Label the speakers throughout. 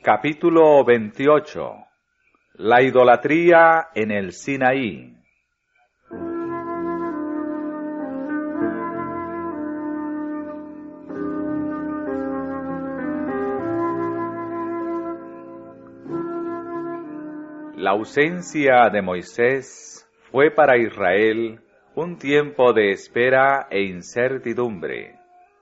Speaker 1: Capítulo 28. La idolatría en el Sinaí. La ausencia de Moisés fue para Israel un tiempo de espera e incertidumbre.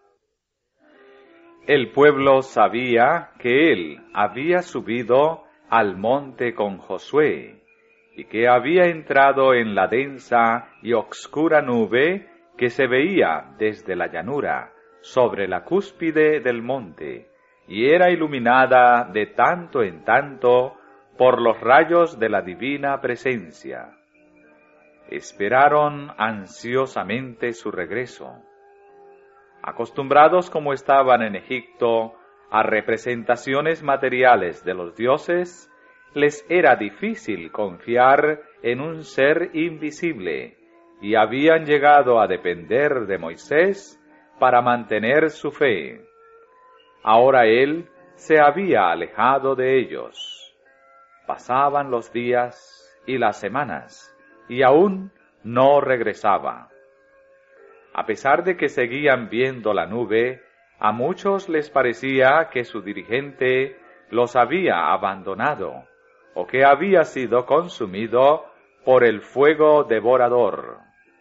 Speaker 1: El pueblo sabía que él había subido al monte con Josué y que había entrado en la densa y obscura nube que se veía desde la llanura sobre la cúspide del monte y era iluminada de tanto en tanto por los rayos de la divina presencia. Esperaron ansiosamente su regreso. Acostumbrados como estaban en Egipto a representaciones materiales de los dioses, les era difícil confiar en un ser invisible y habían llegado a depender de Moisés para mantener su fe. Ahora él se había alejado de ellos. Pasaban los días y las semanas y aún no regresaba. A pesar de que seguían viendo la nube, a muchos les parecía que su dirigente los había abandonado o que había sido consumido por el fuego devorador.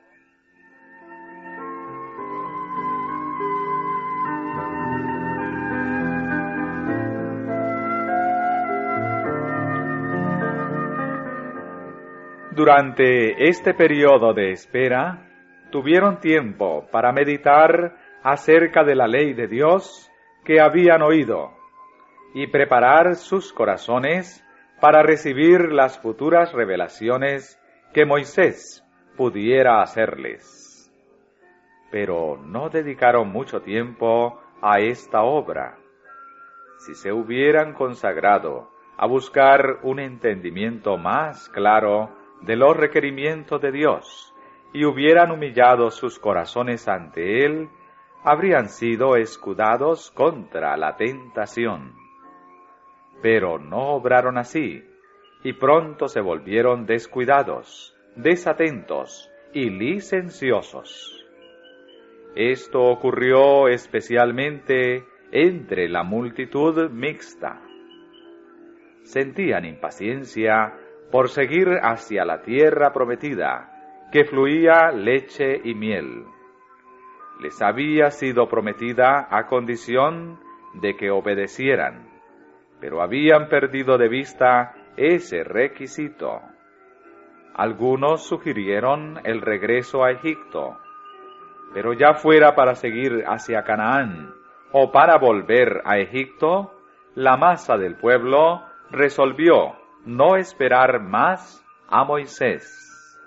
Speaker 1: Durante este periodo de espera, tuvieron tiempo para meditar acerca de la ley de Dios que habían oído y preparar sus corazones para recibir las futuras revelaciones que Moisés pudiera hacerles. Pero no dedicaron mucho tiempo a esta obra. Si se hubieran consagrado a buscar un entendimiento más claro de los requerimientos de Dios, y hubieran humillado sus corazones ante Él, habrían sido escudados contra la tentación. Pero no obraron así, y pronto se volvieron descuidados, desatentos y licenciosos. Esto ocurrió especialmente entre la multitud mixta. Sentían impaciencia por seguir hacia la tierra prometida, que fluía leche y miel. Les había sido prometida a condición de que obedecieran, pero habían perdido de vista ese requisito. Algunos sugirieron el regreso a Egipto, pero ya fuera para seguir hacia Canaán o para volver a Egipto, la masa del pueblo resolvió no esperar más a Moisés.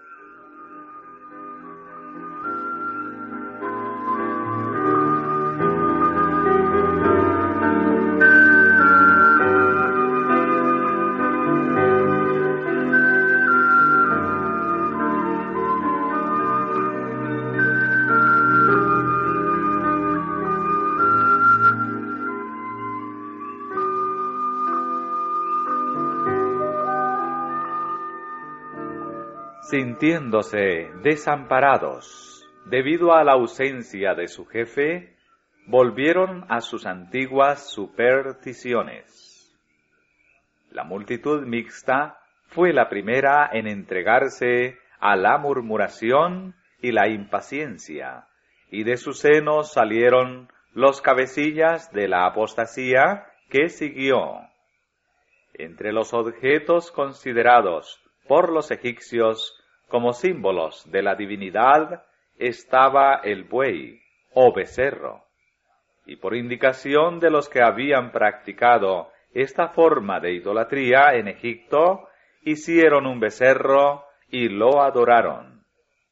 Speaker 1: Sintiéndose desamparados debido a la ausencia de su jefe, volvieron a sus antiguas supersticiones. La multitud mixta fue la primera en entregarse a la murmuración y la impaciencia, y de su seno salieron los cabecillas de la apostasía que siguió. Entre los objetos considerados por los egipcios como símbolos de la divinidad estaba el buey o becerro, y por indicación de los que habían practicado esta forma de idolatría en Egipto, hicieron un becerro y lo adoraron.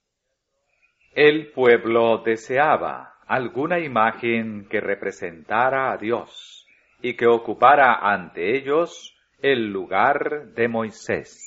Speaker 1: El pueblo deseaba alguna imagen que representara a Dios y que ocupara ante ellos el lugar de Moisés.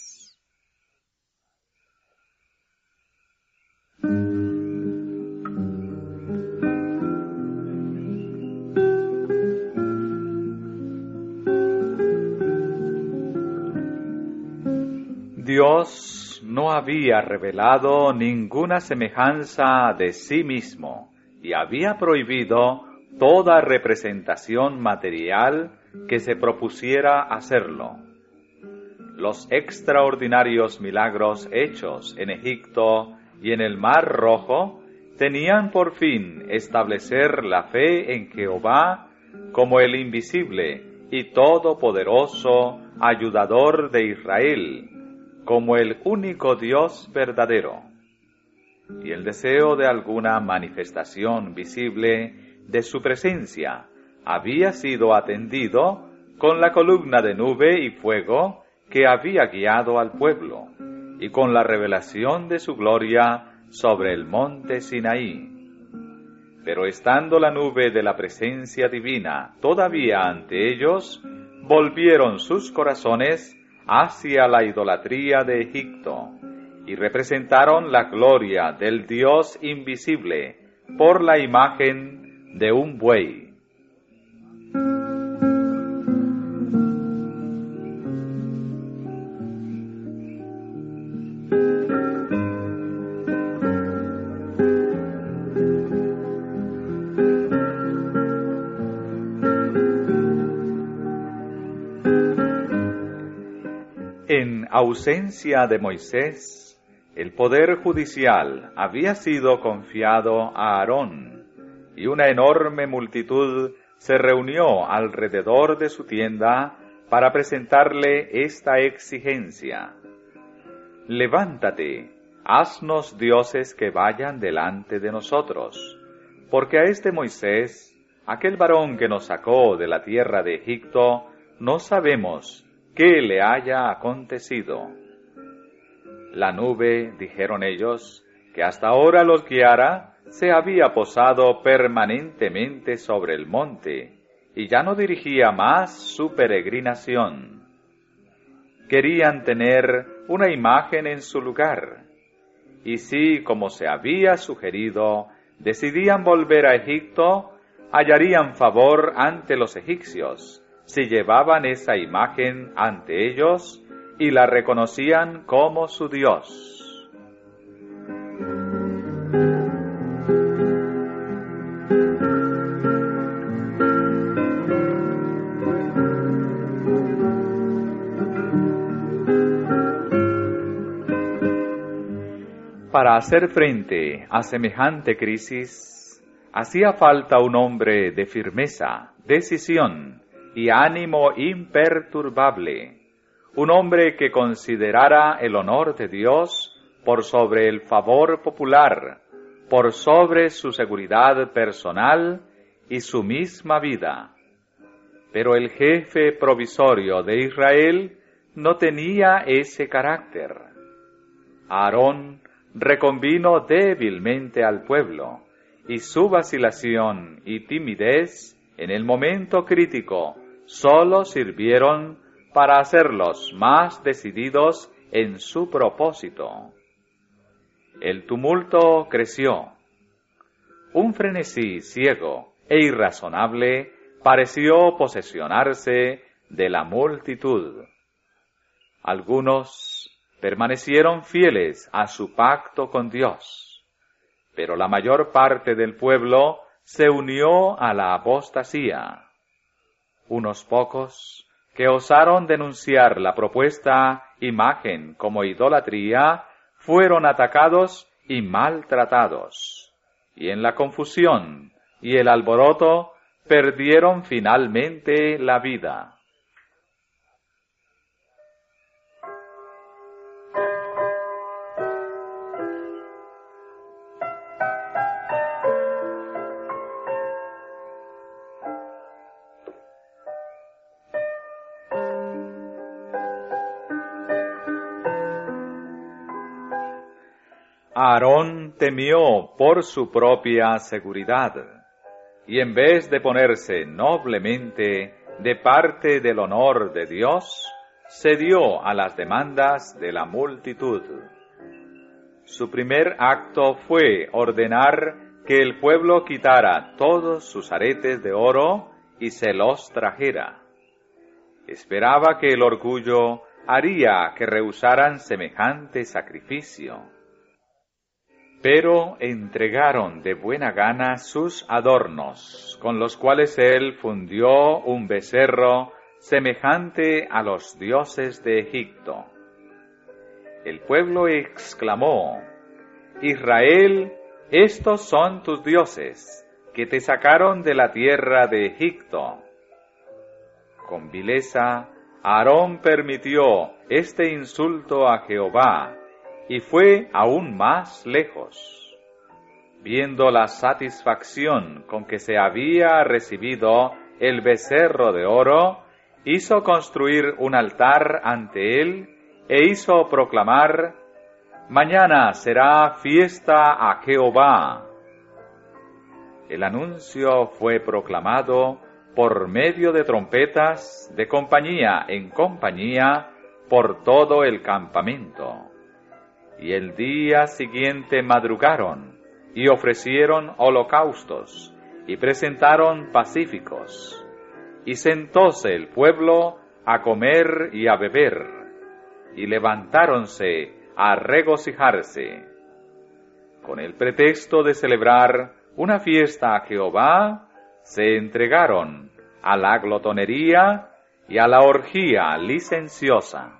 Speaker 1: Dios no había revelado ninguna semejanza de sí mismo y había prohibido toda representación material que se propusiera hacerlo. Los extraordinarios milagros hechos en Egipto y en el Mar Rojo tenían por fin establecer la fe en Jehová como el invisible y todopoderoso ayudador de Israel, como el único Dios verdadero. Y el deseo de alguna manifestación visible de su presencia había sido atendido con la columna de nube y fuego que había guiado al pueblo, y con la revelación de su gloria sobre el monte Sinaí. Pero estando la nube de la presencia divina todavía ante ellos, volvieron sus corazones hacia la idolatría de Egipto, y representaron la gloria del Dios invisible por la imagen de un buey. En ausencia de Moisés, el poder judicial había sido confiado a Aarón, y una enorme multitud se reunió alrededor de su tienda para presentarle esta exigencia: levántate, haznos dioses que vayan delante de nosotros, porque a este Moisés, aquel varón que nos sacó de la tierra de Egipto, no sabemos qué le haya acontecido. La nube, dijeron ellos, que hasta ahora los guiara, se había posado permanentemente sobre el monte, y ya no dirigía más su peregrinación. Querían tener una imagen en su lugar, y si, como se había sugerido, decidían volver a Egipto, hallarían favor ante los egipcios, si llevaban esa imagen ante ellos y la reconocían como su Dios. Para hacer frente a semejante crisis, hacía falta un hombre de firmeza, decisión y ánimo imperturbable, un hombre que considerara el honor de Dios por sobre el favor popular, por sobre su seguridad personal y su misma vida. Pero el jefe provisorio de Israel no tenía ese carácter. Aarón reconvino débilmente al pueblo, y su vacilación y timidez en el momento crítico solo sirvieron para hacerlos más decididos en su propósito. El tumulto creció. Un frenesí ciego e irrazonable pareció posesionarse de la multitud. Algunos permanecieron fieles a su pacto con Dios, pero la mayor parte del pueblo se unió a la apostasía. Unos pocos, que osaron denunciar la propuesta imagen como idolatría, fueron atacados y maltratados, y en la confusión y el alboroto perdieron finalmente la vida. Aarón temió por su propia seguridad, y en vez de ponerse noblemente de parte del honor de Dios, cedió a las demandas de la multitud. Su primer acto fue ordenar que el pueblo quitara todos sus aretes de oro y se los trajera. Esperaba que el orgullo haría que rehusaran semejante sacrificio. Pero entregaron de buena gana sus adornos, con los cuales él fundió un becerro semejante a los dioses de Egipto. El pueblo exclamó: Israel, estos son tus dioses, que te sacaron de la tierra de Egipto. Con vileza, Aarón permitió este insulto a Jehová, y fue aún más lejos. Viendo la satisfacción con que se había recibido el becerro de oro, hizo construir un altar ante él e hizo proclamar: Mañana será fiesta a Jehová. El anuncio fue proclamado por medio de trompetas de compañía en compañía por todo el campamento. Y el día siguiente madrugaron, y ofrecieron holocaustos, y presentaron pacíficos. Y sentóse el pueblo a comer y a beber, y levantáronse a regocijarse. Con el pretexto de celebrar una fiesta a Jehová, se entregaron a la glotonería y a la orgía licenciosa.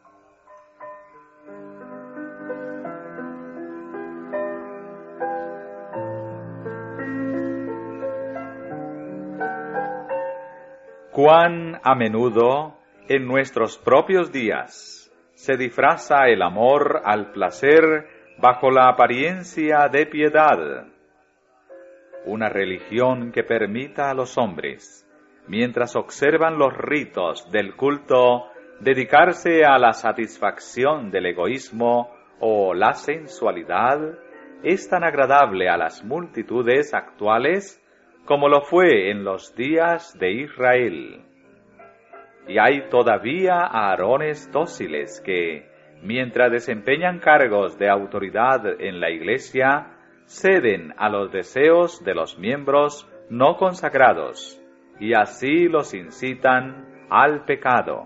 Speaker 1: Cuán a menudo en nuestros propios días se disfraza el amor al placer bajo la apariencia de piedad. Una religión que permita a los hombres, mientras observan los ritos del culto, dedicarse a la satisfacción del egoísmo o la sensualidad, es tan agradable a las multitudes actuales como lo fue en los días de Israel. Y hay todavía Aarones dóciles que, mientras desempeñan cargos de autoridad en la Iglesia, ceden a los deseos de los miembros no consagrados, y así los incitan al pecado.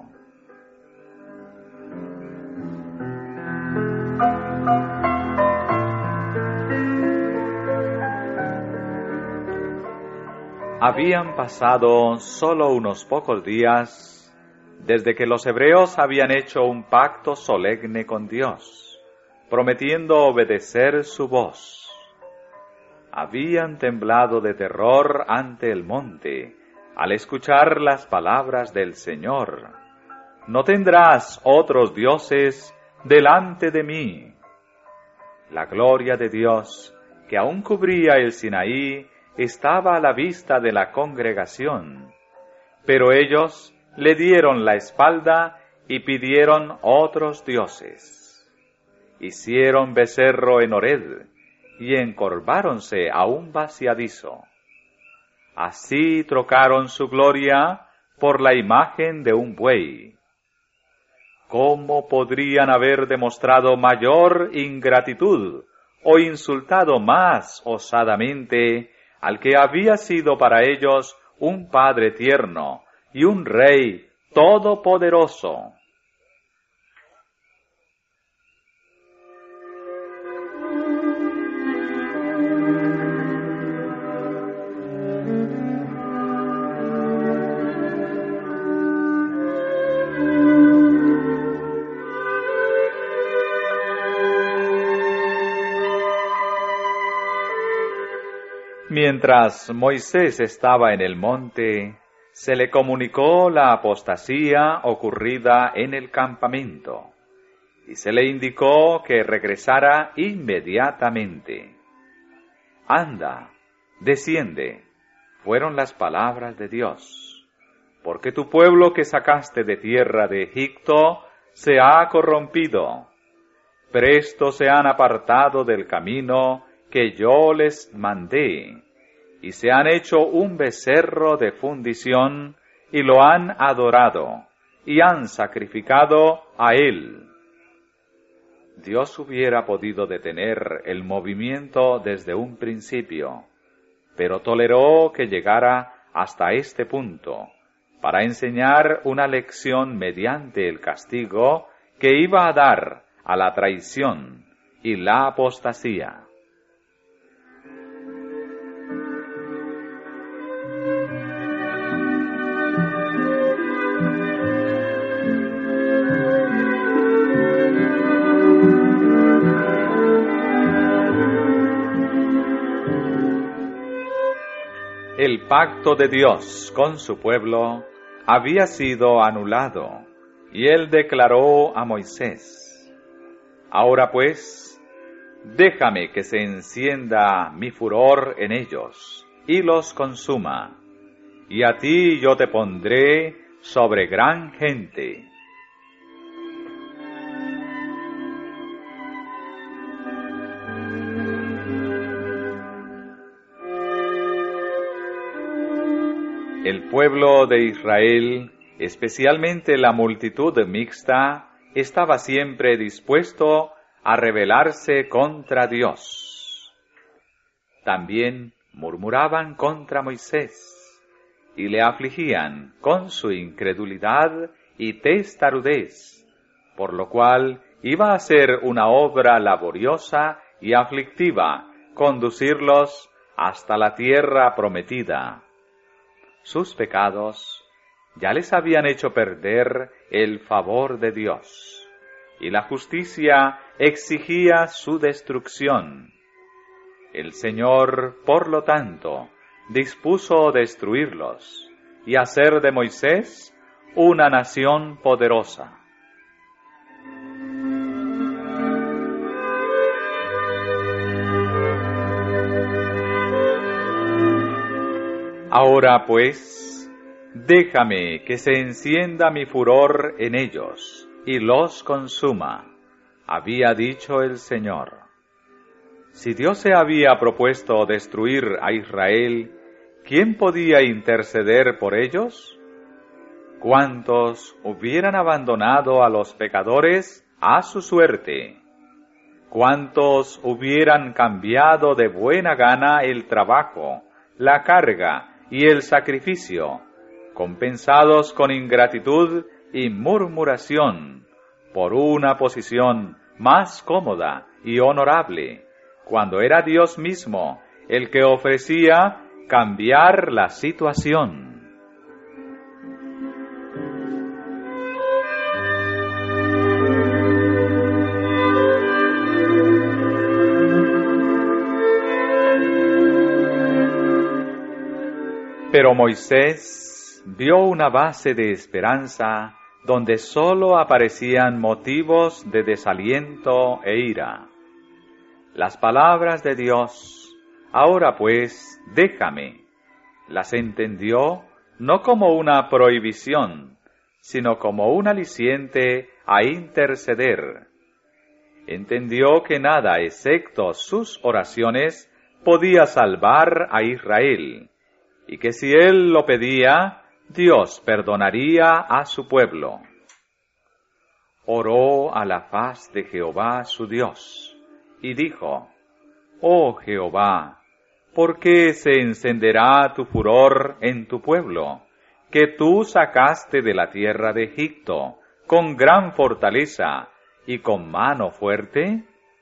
Speaker 1: Habían pasado solo unos pocos días desde que los hebreos habían hecho un pacto solemne con Dios, prometiendo obedecer su voz. Habían temblado de terror ante el monte al escuchar las palabras del Señor: No tendrás otros dioses delante de mí. La gloria de Dios, que aún cubría el Sinaí, estaba a la vista de la congregación, pero ellos le dieron la espalda y pidieron otros dioses. Hicieron becerro en Horeb y encorváronse a un vaciadizo. Así trocaron su gloria por la imagen de un buey. ¿Cómo podrían haber demostrado mayor ingratitud o insultado más osadamente al que había sido para ellos un Padre tierno y un Rey todopoderoso? Mientras Moisés estaba en el monte, se le comunicó la apostasía ocurrida en el campamento, y se le indicó que regresara inmediatamente. Anda, desciende, fueron las palabras de Dios, porque tu pueblo que sacaste de tierra de Egipto se ha corrompido. Presto se han apartado del camino que yo les mandé, y se han hecho un becerro de fundición, y lo han adorado, y han sacrificado a él. Dios hubiera podido detener el movimiento desde un principio, pero toleró que llegara hasta este punto, para enseñar una lección mediante el castigo que iba a dar a la traición y la apostasía. El pacto de Dios con su pueblo había sido anulado, y él declaró a Moisés: Ahora pues, déjame que se encienda mi furor en ellos, y los consuma, y a ti yo te pondré sobre gran gente. El pueblo de Israel, especialmente la multitud mixta, estaba siempre dispuesto a rebelarse contra Dios. También murmuraban contra Moisés y le afligían con su incredulidad y testarudez, por lo cual iba a ser una obra laboriosa y aflictiva conducirlos hasta la tierra prometida. Sus pecados ya les habían hecho perder el favor de Dios, y la justicia exigía su destrucción. El Señor, por lo tanto, dispuso destruirlos y hacer de Moisés una nación poderosa. Ahora pues, déjame que se encienda mi furor en ellos, y los consuma, había dicho el Señor. Si Dios se había propuesto destruir a Israel, ¿quién podía interceder por ellos? ¿Cuántos hubieran abandonado a los pecadores a su suerte? ¿Cuántos hubieran cambiado de buena gana el trabajo, la carga y el sacrificio, compensados con ingratitud y murmuración, por una posición más cómoda y honorable, cuando era Dios mismo el que ofrecía cambiar la situación? Pero Moisés vio una base de esperanza donde sólo aparecían motivos de desaliento e ira. Las palabras de Dios, ahora pues, déjame, las entendió no como una prohibición, sino como un aliciente a interceder. Entendió que nada excepto sus oraciones podía salvar a Israel, y que si él lo pedía, Dios perdonaría a su pueblo. Oró a la faz de Jehová su Dios, y dijo: Oh Jehová, ¿por qué se encenderá tu furor en tu pueblo, que tú sacaste de la tierra de Egipto, con gran fortaleza y con mano fuerte?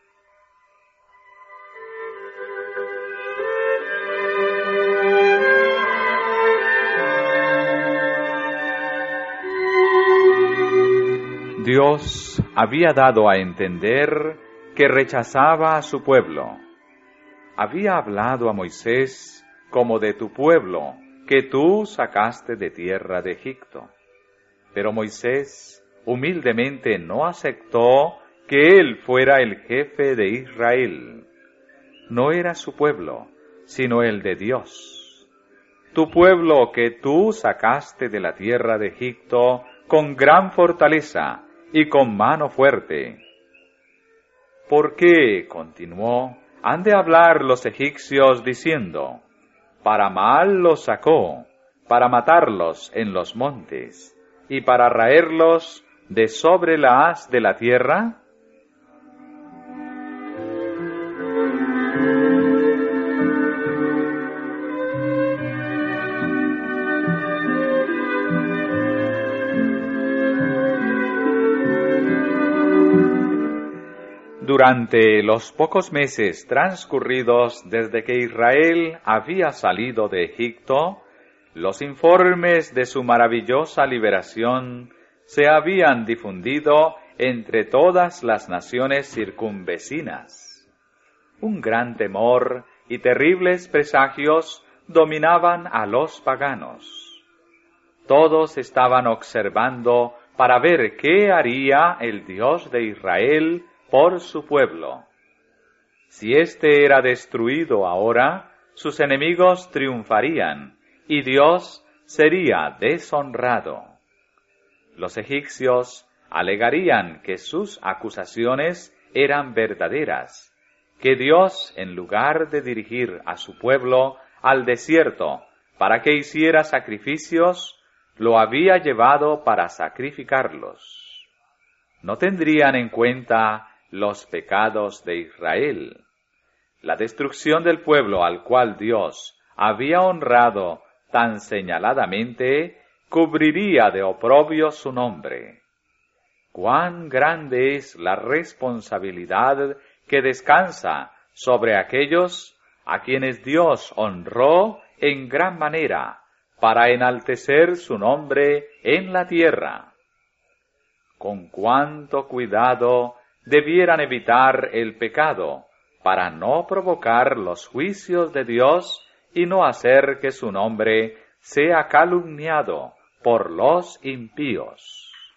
Speaker 1: Dios había dado a entender que rechazaba a su pueblo. Había hablado a Moisés como de tu pueblo, que tú sacaste de tierra de Egipto. Pero Moisés humildemente no aceptó que él fuera el jefe de Israel. No era su pueblo, sino el de Dios. Tu pueblo que tú sacaste de la tierra de Egipto con gran fortaleza y con mano fuerte. ¿Por qué, continuó, han de hablar los egipcios diciendo: para mal los sacó, para matarlos en los montes, y para raerlos de sobre la haz de la tierra? Durante los pocos meses transcurridos desde que Israel había salido de Egipto, los informes de su maravillosa liberación se habían difundido entre todas las naciones circunvecinas. Un gran temor y terribles presagios dominaban a los paganos. Todos estaban observando para ver qué haría el Dios de Israel por su pueblo. Si éste era destruido ahora, sus enemigos triunfarían y Dios sería deshonrado. Los egipcios alegarían que sus acusaciones eran verdaderas, que Dios, en lugar de dirigir a su pueblo al desierto para que hiciera sacrificios, lo había llevado para sacrificarlos. No tendrían en cuenta los pecados de Israel. La destrucción del pueblo al cual Dios había honrado tan señaladamente cubriría de oprobio su nombre. Cuán grande es la responsabilidad que descansa sobre aquellos a quienes Dios honró en gran manera para enaltecer su nombre en la tierra. Con cuánto cuidado debieran evitar el pecado para no provocar los juicios de Dios y no hacer que su nombre sea calumniado por los impíos.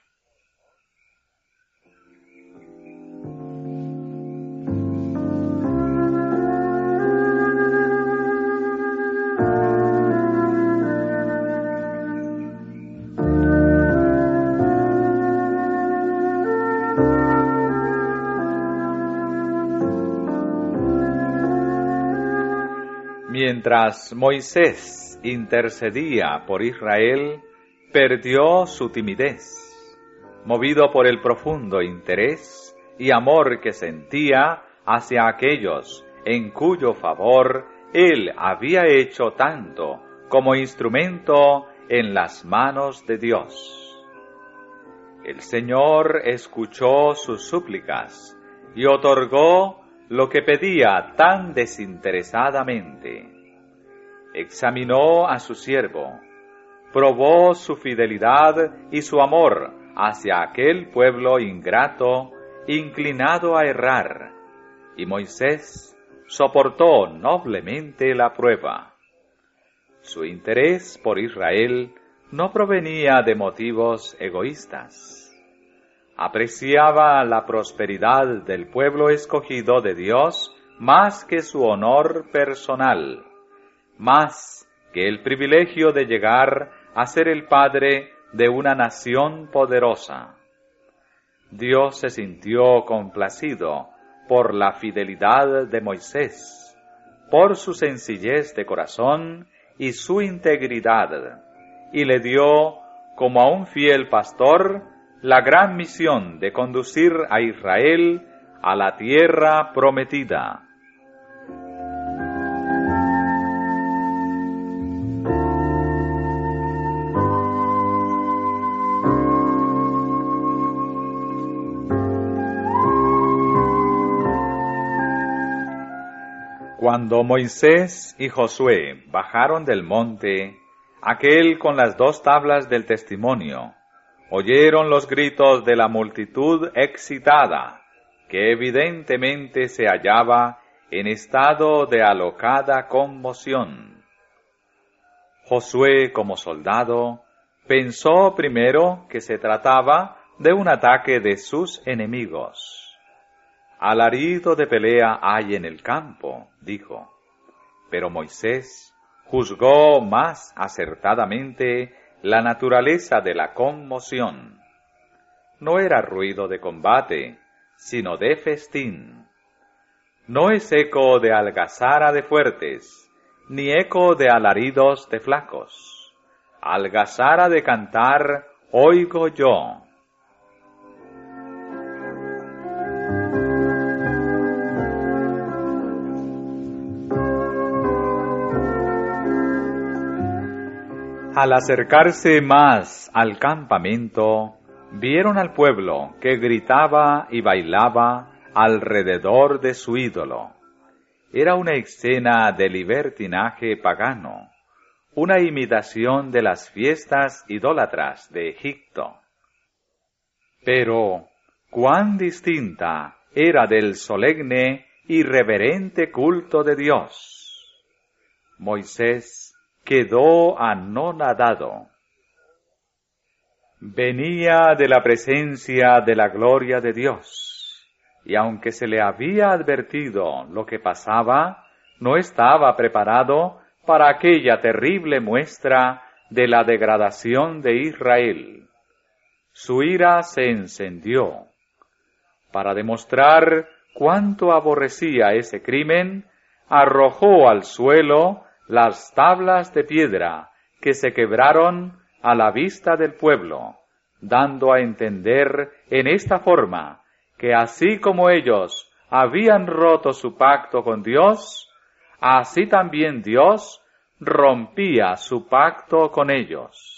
Speaker 1: Mientras Moisés intercedía por Israel, perdió su timidez. Movido por el profundo interés y amor que sentía hacia aquellos en cuyo favor él había hecho tanto como instrumento en las manos de Dios. El Señor escuchó sus súplicas y otorgó lo que pedía tan desinteresadamente. Examinó a su siervo, probó su fidelidad y su amor hacia aquel pueblo ingrato, inclinado a errar, y Moisés soportó noblemente la prueba. Su interés por Israel no provenía de motivos egoístas. Apreciaba la prosperidad del pueblo escogido de Dios más que su honor personal, más que el privilegio de llegar a ser el padre de una nación poderosa. Dios se sintió complacido por la fidelidad de Moisés, por su sencillez de corazón y su integridad, y le dio, como a un fiel pastor, la gran misión de conducir a Israel a la tierra prometida. Cuando Moisés y Josué bajaron del monte, aquel con las 2 tablas del testimonio, oyeron los gritos de la multitud excitada, que evidentemente se hallaba en estado de alocada conmoción. Josué, como soldado, pensó primero que se trataba de un ataque de sus enemigos. Alarido de pelea hay en el campo, dijo. Pero Moisés juzgó más acertadamente la naturaleza de la conmoción. No era ruido de combate, sino de festín. No es eco de algazara de fuertes, ni eco de alaridos de flacos. Algazara de cantar oigo yo. Al acercarse más al campamento, vieron al pueblo que gritaba y bailaba alrededor de su ídolo. Era una escena de libertinaje pagano, una imitación de las fiestas idólatras de Egipto. Pero, cuán distinta era del solemne y reverente culto de Dios. Moisés quedó anonadado. Venía de la presencia de la gloria de Dios, y aunque se le había advertido lo que pasaba, no estaba preparado para aquella terrible muestra de la degradación de Israel. Su ira se encendió. Para demostrar cuánto aborrecía ese crimen, arrojó al suelo las tablas de piedra que se quebraron a la vista del pueblo, dando a entender en esta forma que así como ellos habían roto su pacto con Dios, así también Dios rompía su pacto con ellos.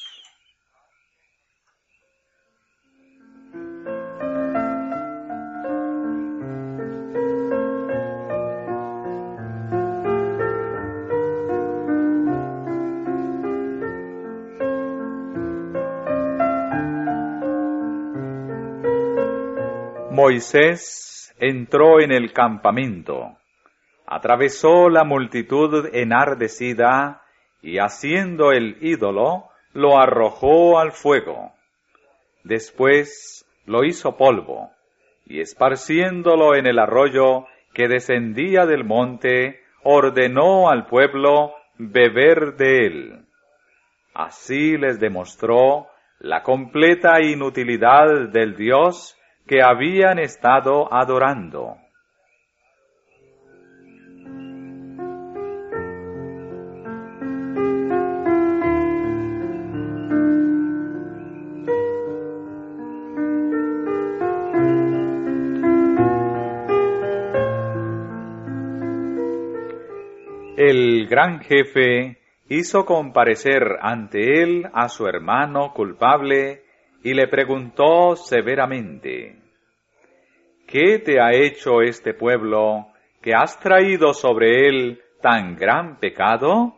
Speaker 1: Moisés entró en el campamento, atravesó la multitud enardecida y haciendo el ídolo, lo arrojó al fuego. Después lo hizo polvo y esparciéndolo en el arroyo que descendía del monte, ordenó al pueblo beber de él. Así les demostró la completa inutilidad del Dios que habían estado adorando. El gran jefe hizo comparecer ante él a su hermano culpable y le preguntó severamente: ¿Qué te ha hecho este pueblo que has traído sobre él tan gran pecado?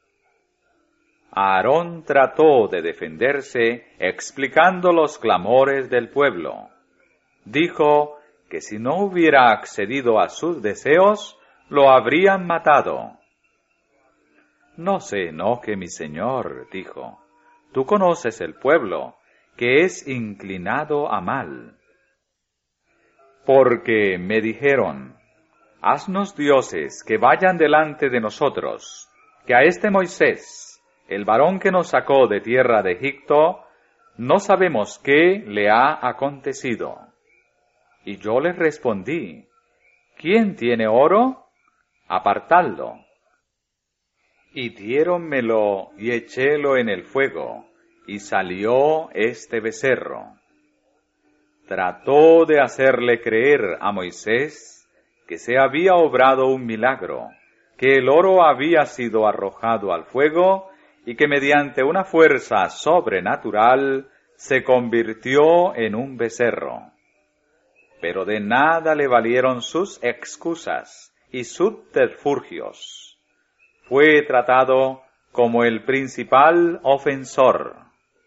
Speaker 1: Aarón trató de defenderse explicando los clamores del pueblo. Dijo que si no hubiera accedido a sus deseos, lo habrían matado. No se enoje, mi señor, dijo. Tú conoces el pueblo, que es inclinado a mal. Porque me dijeron: haznos dioses que vayan delante de nosotros, que a este Moisés, el varón que nos sacó de tierra de Egipto, no sabemos qué le ha acontecido. Y yo les respondí: ¿quién tiene oro? Apartadlo. Y diéronmelo y echélo en el fuego, y salió este becerro. Trató de hacerle creer a Moisés que se había obrado un milagro, que el oro había sido arrojado al fuego y que mediante una fuerza sobrenatural se convirtió en un becerro. Pero de nada le valieron sus excusas y subterfugios. Fue tratado como el principal ofensor.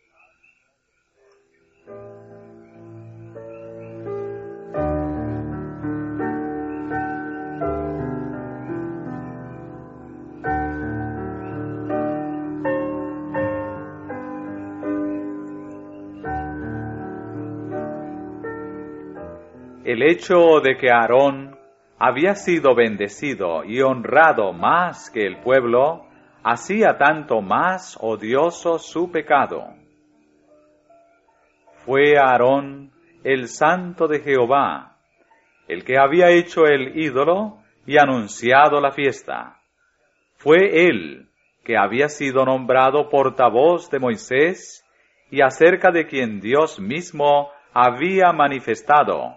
Speaker 1: El hecho de que Aarón había sido bendecido y honrado más que el pueblo, hacía tanto más odioso su pecado. Fue Aarón el santo de Jehová, el que había hecho el ídolo y anunciado la fiesta. Fue él que había sido nombrado portavoz de Moisés y acerca de quien Dios mismo había manifestado: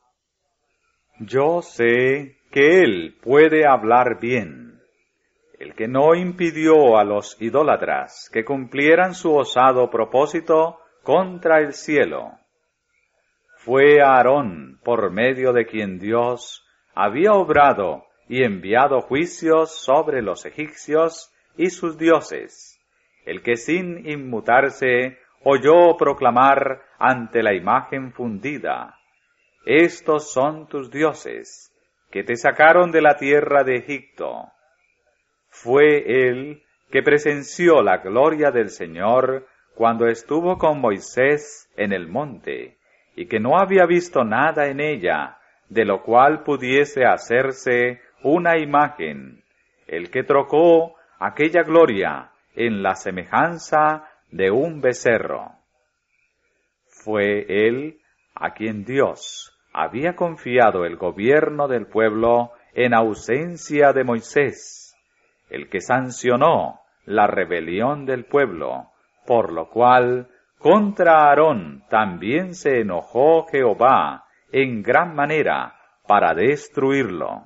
Speaker 1: yo sé que él puede hablar bien, el que no impidió a los idólatras que cumplieran su osado propósito contra el cielo. fue Aarón, por medio de quien Dios había obrado y enviado juicios sobre los egipcios y sus dioses, el que sin inmutarse oyó proclamar ante la imagen fundida: estos son tus dioses, que te sacaron de la tierra de Egipto. Fue él que presenció la gloria del Señor cuando estuvo con Moisés en el monte, y que no había visto nada en ella, de lo cual pudiese hacerse una imagen, el que trocó aquella gloria en la semejanza de un becerro. Fue él a quien Dios había confiado el gobierno del pueblo en ausencia de Moisés, el que sancionó la rebelión del pueblo, por lo cual contra Aarón también se enojó Jehová en gran manera para destruirlo.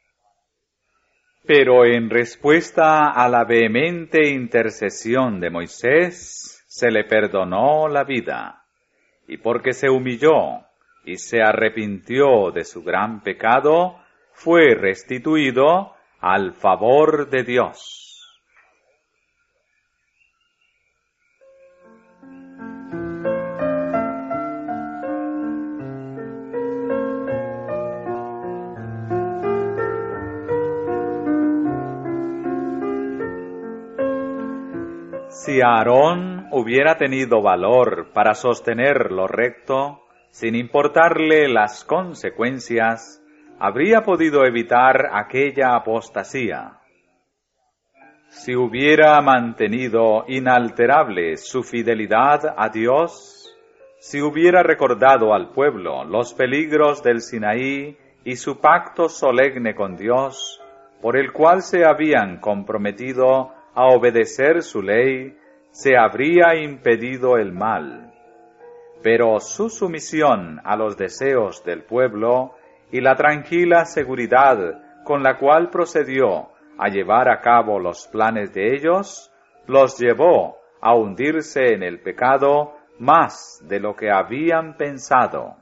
Speaker 1: Pero en respuesta a la vehemente intercesión de Moisés, se le perdonó la vida, y porque se humilló y se arrepintió de su gran pecado, fue restituido al favor de Dios. Si Aarón hubiera tenido valor para sostener lo recto, sin importarle las consecuencias, habría podido evitar aquella apostasía. Si hubiera mantenido inalterable su fidelidad a Dios, si hubiera recordado al pueblo los peligros del Sinaí y su pacto solemne con Dios, por el cual se habían comprometido a obedecer su ley, se habría impedido el mal. Pero su sumisión a los deseos del pueblo y la tranquila seguridad con la cual procedió a llevar a cabo los planes de ellos, los llevó a hundirse en el pecado más de lo que habían pensado.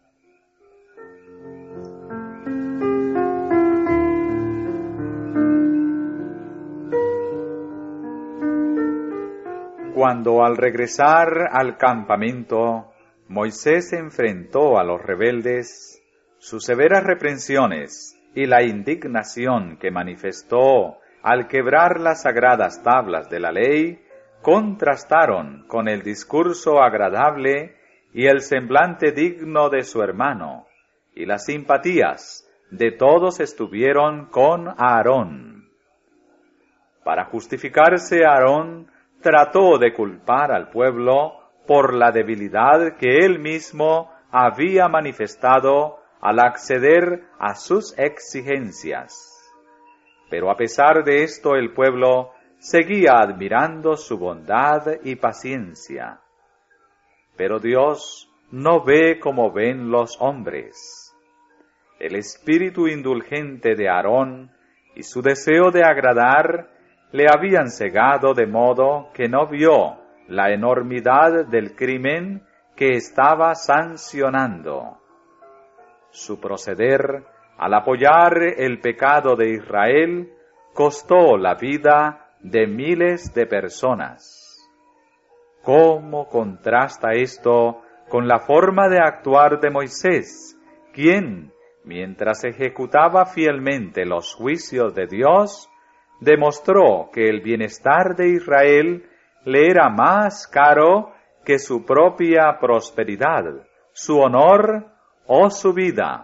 Speaker 1: Cuando al regresar al campamento, Moisés enfrentó a los rebeldes, sus severas reprensiones y la indignación que manifestó al quebrar las sagradas tablas de la ley, contrastaron con el discurso agradable y el semblante digno de su hermano, y las simpatías de todos estuvieron con Aarón. Para justificarse, Aarón trató de culpar al pueblo por la debilidad que él mismo había manifestado al acceder a sus exigencias. Pero a pesar de esto, el pueblo seguía admirando su bondad y paciencia. Pero Dios no ve como ven los hombres. El espíritu indulgente de Aarón y su deseo de agradar le habían cegado de modo que no vio la enormidad del crimen que estaba sancionando. Su proceder, al apoyar el pecado de Israel, costó la vida de miles de personas. ¿Cómo contrasta esto con la forma de actuar de Moisés, quien, mientras ejecutaba fielmente los juicios de Dios, demostró que el bienestar de Israel le era más caro que su propia prosperidad, su honor o su vida?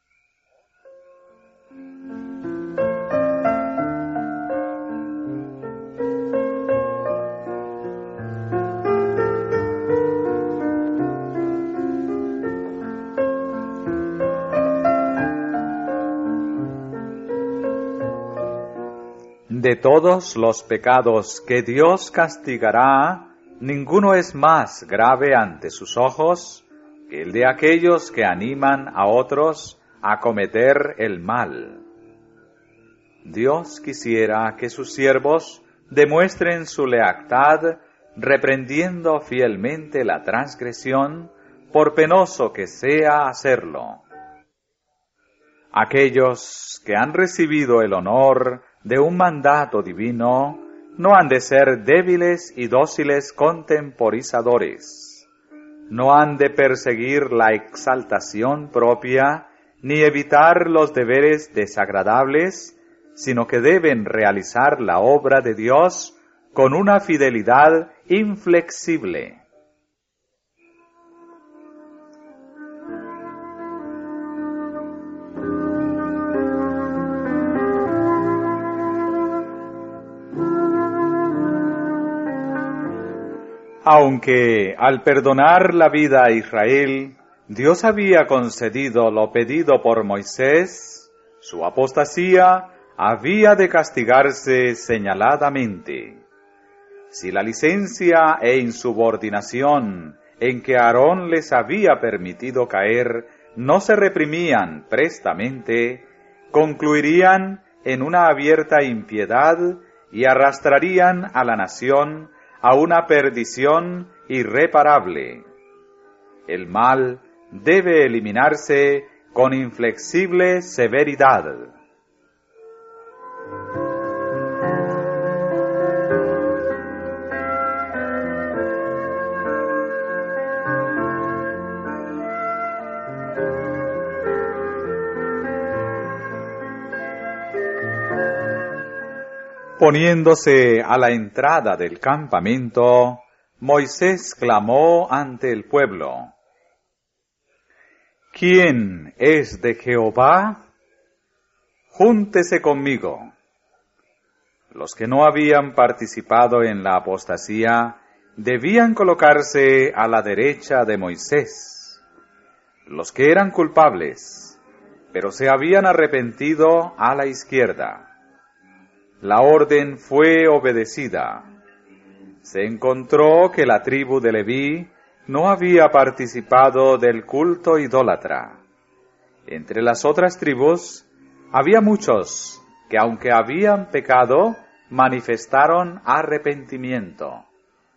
Speaker 1: De todos los pecados que Dios castigará, ninguno es más grave ante sus ojos que el de aquellos que animan a otros a cometer el mal. Dios quisiera que sus siervos demuestren su lealtad reprendiendo fielmente la transgresión, por penoso que sea hacerlo. Aquellos que han recibido el honor de un mandato divino no han de ser débiles y dóciles contemporizadores. No han de perseguir la exaltación propia ni evitar los deberes desagradables, sino que deben realizar la obra de Dios con una fidelidad inflexible. Aunque al perdonar la vida a Israel, Dios había concedido lo pedido por Moisés, su apostasía había de castigarse señaladamente. Si la licencia e insubordinación en que Aarón les había permitido caer no se reprimían prestamente, concluirían en una abierta impiedad y arrastrarían a la nación a una perdición irreparable. El mal debe eliminarse con inflexible severidad. Poniéndose a la entrada del campamento, Moisés clamó ante el pueblo: ¿Quién es de Jehová? Júntese conmigo. Los que no habían participado en la apostasía debían colocarse a la derecha de Moisés. Los que eran culpables, pero se habían arrepentido, a la izquierda. La orden fue obedecida. Se encontró que la tribu de Leví no había participado del culto idólatra. Entre las otras tribus había muchos que, aunque habían pecado, manifestaron arrepentimiento.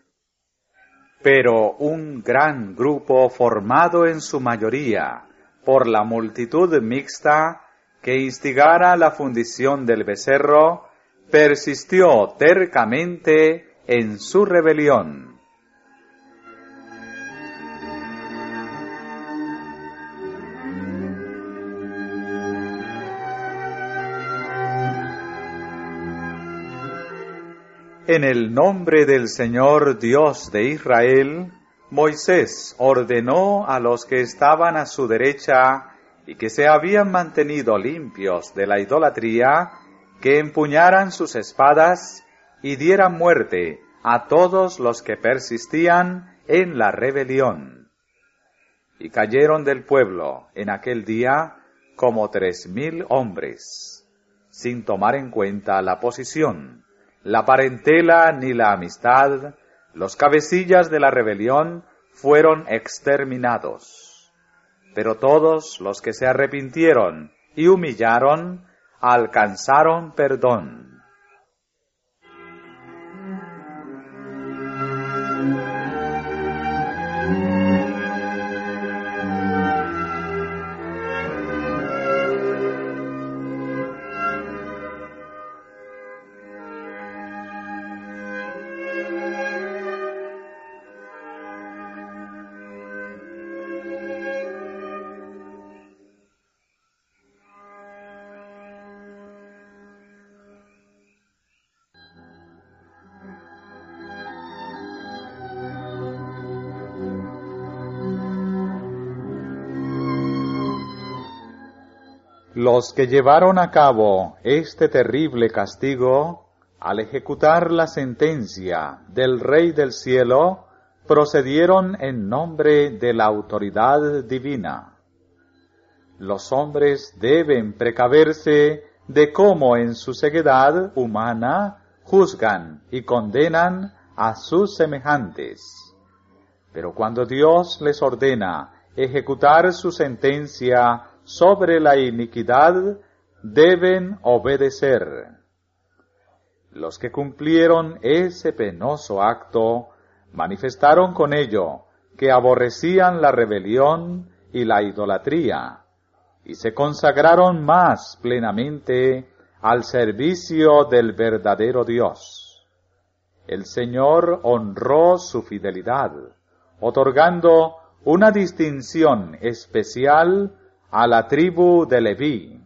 Speaker 1: Pero un gran grupo, formado en su mayoría por la multitud mixta que instigara la fundición del becerro, persistió tercamente en su rebelión. En el nombre del Señor Dios de Israel, Moisés ordenó a los que estaban a su derecha y que se habían mantenido limpios de la idolatría, que empuñaran sus espadas y dieran muerte a todos los que persistían en la rebelión. Y cayeron del pueblo en aquel día como 3,000 hombres, sin tomar en cuenta la posición, la parentela ni la amistad. Los cabecillas de la rebelión fueron exterminados. Pero todos los que se arrepintieron y humillaron alcanzaron perdón. Los que llevaron a cabo este terrible castigo, al ejecutar la sentencia del Rey del Cielo, procedieron en nombre de la autoridad divina. Los hombres deben precaverse de cómo en su ceguedad humana juzgan y condenan a sus semejantes. Pero cuando Dios les ordena ejecutar su sentencia sobre la iniquidad, deben obedecer. Los que cumplieron ese penoso acto manifestaron con ello que aborrecían la rebelión y la idolatría, y se consagraron más plenamente al servicio del verdadero Dios. El Señor honró su fidelidad, otorgando una distinción especial a la tribu de Leví.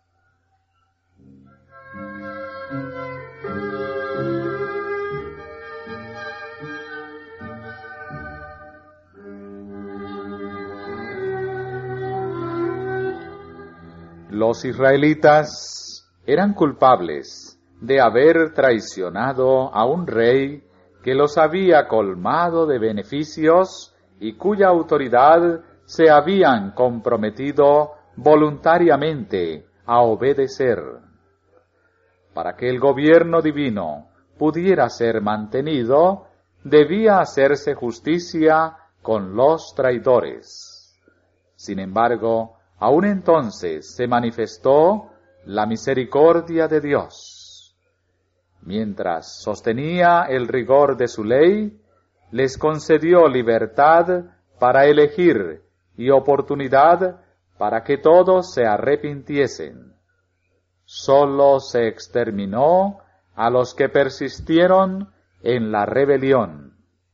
Speaker 1: Los israelitas eran culpables de haber traicionado a un rey que los había colmado de beneficios y cuya autoridad se habían comprometido voluntariamente a obedecer. Para que el gobierno divino pudiera ser mantenido, debía hacerse justicia con los traidores. Sin embargo, aún entonces se manifestó la misericordia de Dios. Mientras sostenía el rigor de su ley, les concedió libertad para elegir y oportunidad para que todos se arrepintiesen. Solo se exterminó a los que persistieron en la rebelión.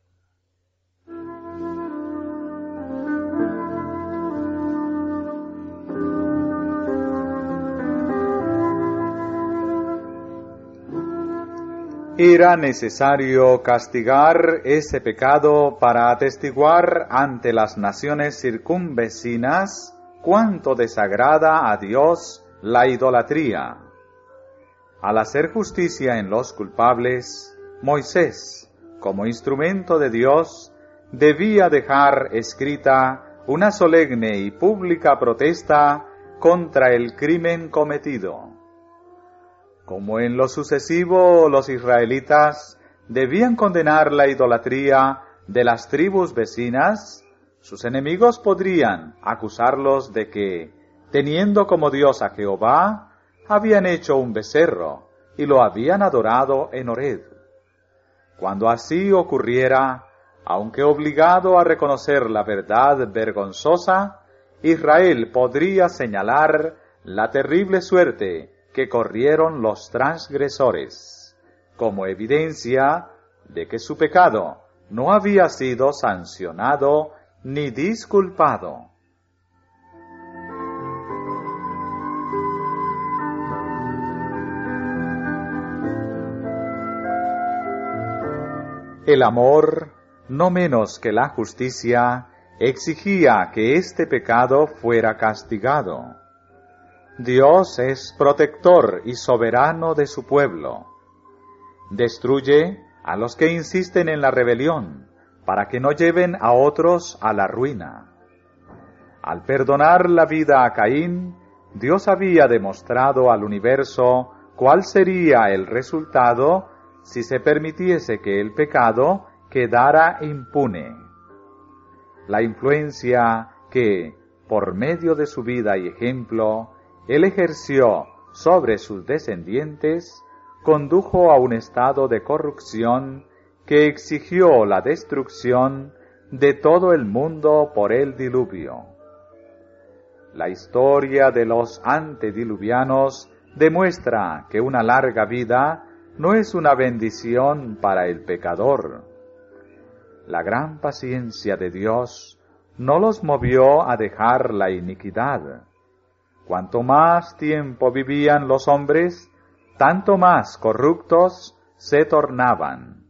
Speaker 1: Era necesario castigar ese pecado para atestiguar ante las naciones circunvecinas cuánto desagrada a Dios la idolatría. Al hacer justicia en los culpables, Moisés, como instrumento de Dios, debía dejar escrita una solemne y pública protesta contra el crimen cometido. Como en lo sucesivo los israelitas debían condenar la idolatría de las tribus vecinas, sus enemigos podrían acusarlos de que, teniendo como Dios a Jehová, habían hecho un becerro y lo habían adorado en Horeb. Cuando así ocurriera, aunque obligado a reconocer la verdad vergonzosa, Israel podría señalar la terrible suerte que corrieron los transgresores, como evidencia de que su pecado no había sido sancionado ni disculpado. El amor, no menos que la justicia, exigía que este pecado fuera castigado. Dios es protector y soberano de su pueblo. Destruye a los que insisten en la rebelión, para que no lleven a otros a la ruina. Al perdonar la vida a Caín, Dios había demostrado al universo cuál sería el resultado si se permitiese que el pecado quedara impune. La influencia que, por medio de su vida y ejemplo, Él ejerció sobre sus descendientes, condujo a un estado de corrupción que exigió la destrucción de todo el mundo por el diluvio. La historia de los antediluvianos demuestra que una larga vida no es una bendición para el pecador. La gran paciencia de Dios no los movió a dejar la iniquidad. Cuanto más tiempo vivían los hombres, tanto más corruptos se tornaban.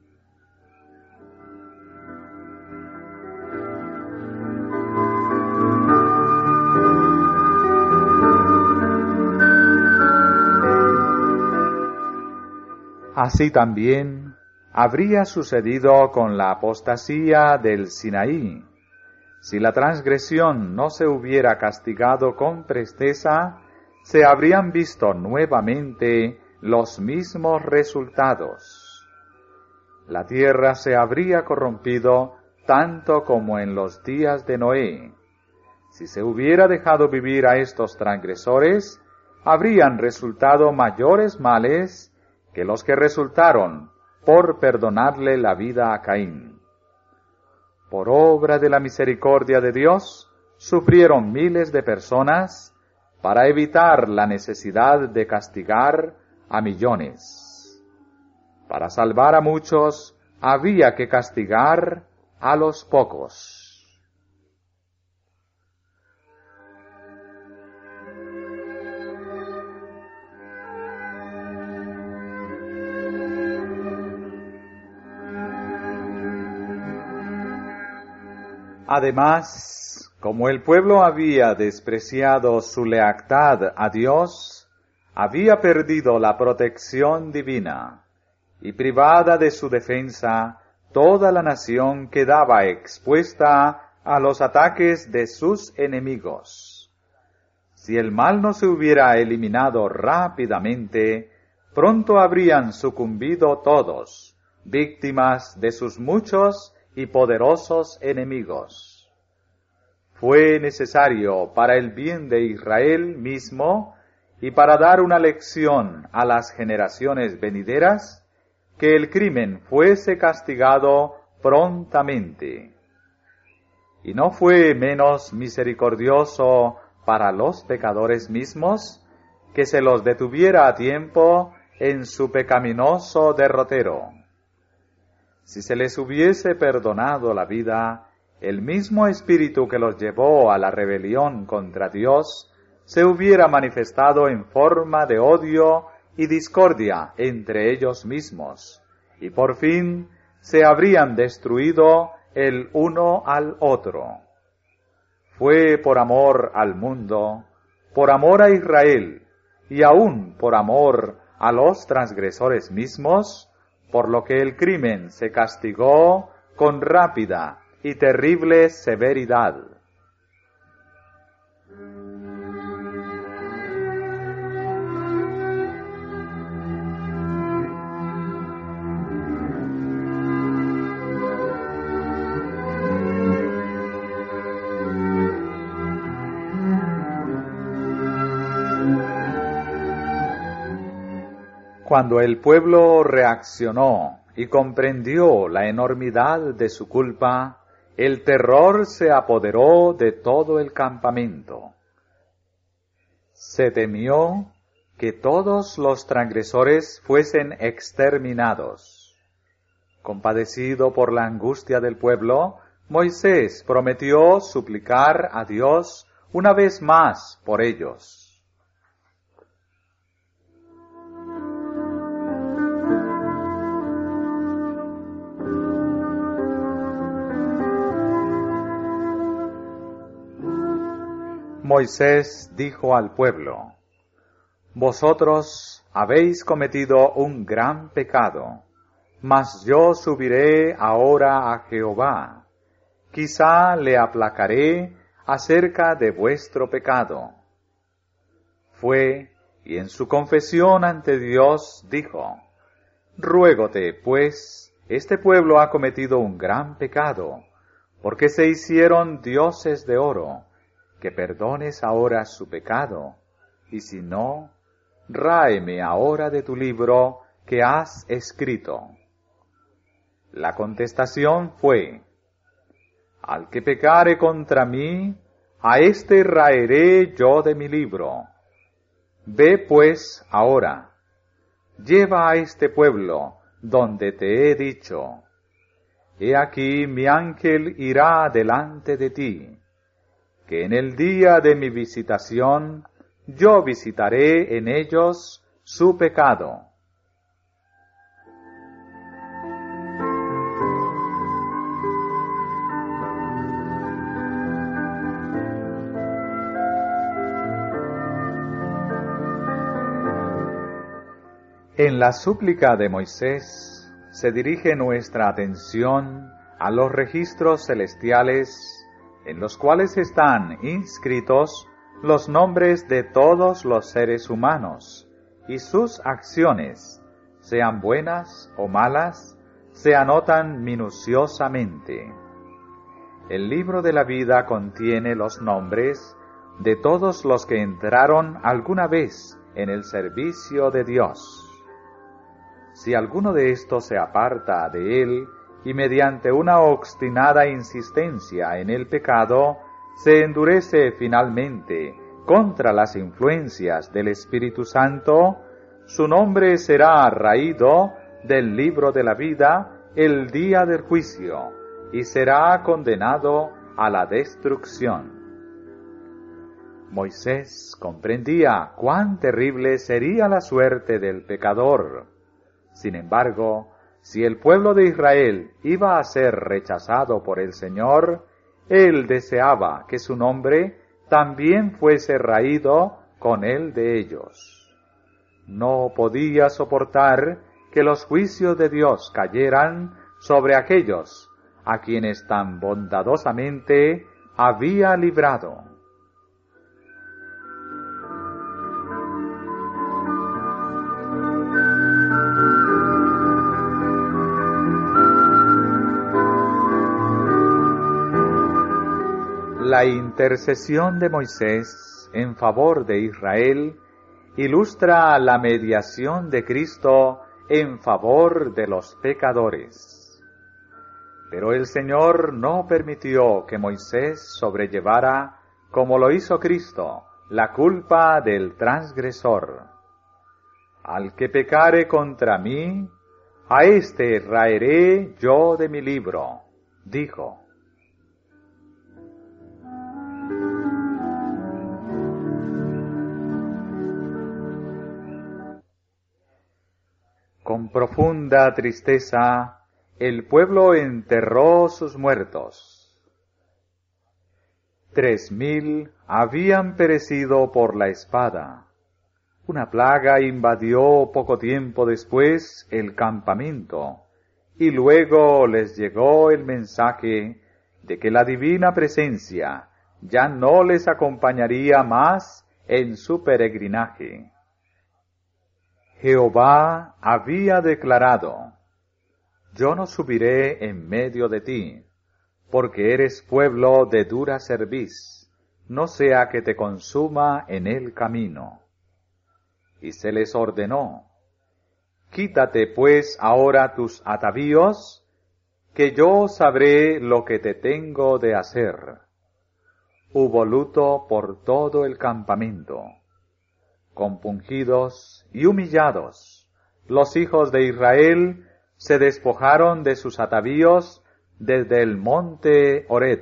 Speaker 1: Así también habría sucedido con la apostasía del Sinaí. Si la transgresión no se hubiera castigado con presteza, se habrían visto nuevamente los mismos resultados. La tierra se habría corrompido tanto como en los días de Noé. Si se hubiera dejado vivir a estos transgresores, habrían resultado mayores males que los que resultaron por perdonarle la vida a Caín. por obra de la misericordia de Dios, sufrieron miles de personas para evitar la necesidad de castigar a millones. Para salvar a muchos, había que castigar a los pocos. Además, como el pueblo había despreciado su lealtad a Dios, había perdido la protección divina, y privada de su defensa, toda la nación quedaba expuesta a los ataques de sus enemigos. Si el mal no se hubiera eliminado rápidamente, pronto habrían sucumbido todos, víctimas de sus muchos y poderosos enemigos. Fue necesario para el bien de Israel mismo y para dar una lección a las generaciones venideras, que el crimen fuese castigado prontamente. Y no fue menos misericordioso para los pecadores mismos que se los detuviera a tiempo en su pecaminoso derrotero. Si se les hubiese perdonado la vida, el mismo espíritu que los llevó a la rebelión contra Dios se hubiera manifestado en forma de odio y discordia entre ellos mismos, y por fin se habrían destruido el uno al otro. Fue por amor al mundo, por amor a Israel, y aún por amor a los transgresores mismos, por lo que el crimen se castigó con rápida y terrible severidad. Cuando el pueblo reaccionó y comprendió la enormidad de su culpa, el terror se apoderó de todo el campamento. Se temió que todos los transgresores fuesen exterminados. Compadecido por la angustia del pueblo, Moisés prometió suplicar a Dios una vez más por ellos. Moisés dijo al pueblo: Vosotros habéis cometido un gran pecado, mas yo subiré ahora a Jehová. Quizá le aplacaré acerca de vuestro pecado. Fue, y en su confesión ante Dios dijo: Ruégote, pues, este pueblo ha cometido un gran pecado, porque se hicieron dioses de oro, que perdones ahora su pecado, y si no, ráeme ahora de tu libro que has escrito. La contestación fue: Al que pecare contra mí, a éste raeré yo de mi libro. Ve pues ahora, lleva a este pueblo donde te he dicho: He aquí mi ángel irá delante de ti, que en el día de mi visitación yo visitaré en ellos su pecado. En la súplica de Moisés se dirige nuestra atención a los registros celestiales en los cuales están inscritos los nombres de todos los seres humanos y sus acciones, sean buenas o malas, se anotan minuciosamente. El libro de la vida contiene los nombres de todos los que entraron alguna vez en el servicio de Dios. Si alguno de estos se aparta de él y mediante una obstinada insistencia en el pecado, se endurece finalmente contra las influencias del Espíritu Santo, su nombre será raído del libro de la vida el día del juicio, y será condenado a la destrucción. Moisés comprendía cuán terrible sería la suerte del pecador. Sin embargo, si el pueblo de Israel iba a ser rechazado por el Señor, él deseaba que su nombre también fuese raído con el de ellos. No podía soportar que los juicios de Dios cayeran sobre aquellos a quienes tan bondadosamente había librado. La intercesión de Moisés en favor de Israel ilustra la mediación de Cristo en favor de los pecadores. Pero el Señor no permitió que Moisés sobrellevara, como lo hizo Cristo, la culpa del transgresor. Al que pecare contra mí, a éste raeré yo de mi libro, dijo. Con profunda tristeza, el pueblo enterró sus muertos. 3,000 habían perecido por la espada. Una plaga invadió poco tiempo después el campamento, y luego les llegó el mensaje de que la divina presencia ya no les acompañaría más en su peregrinaje. Jehová había declarado: yo no subiré en medio de ti, porque eres pueblo de dura cerviz, no sea que te consuma en el camino. Y se les ordenó: quítate pues ahora tus atavíos, que yo sabré lo que te tengo de hacer. Hubo luto por todo el campamento. Compungidos y humillados, los hijos de Israel se despojaron de sus atavíos desde el monte Horeb.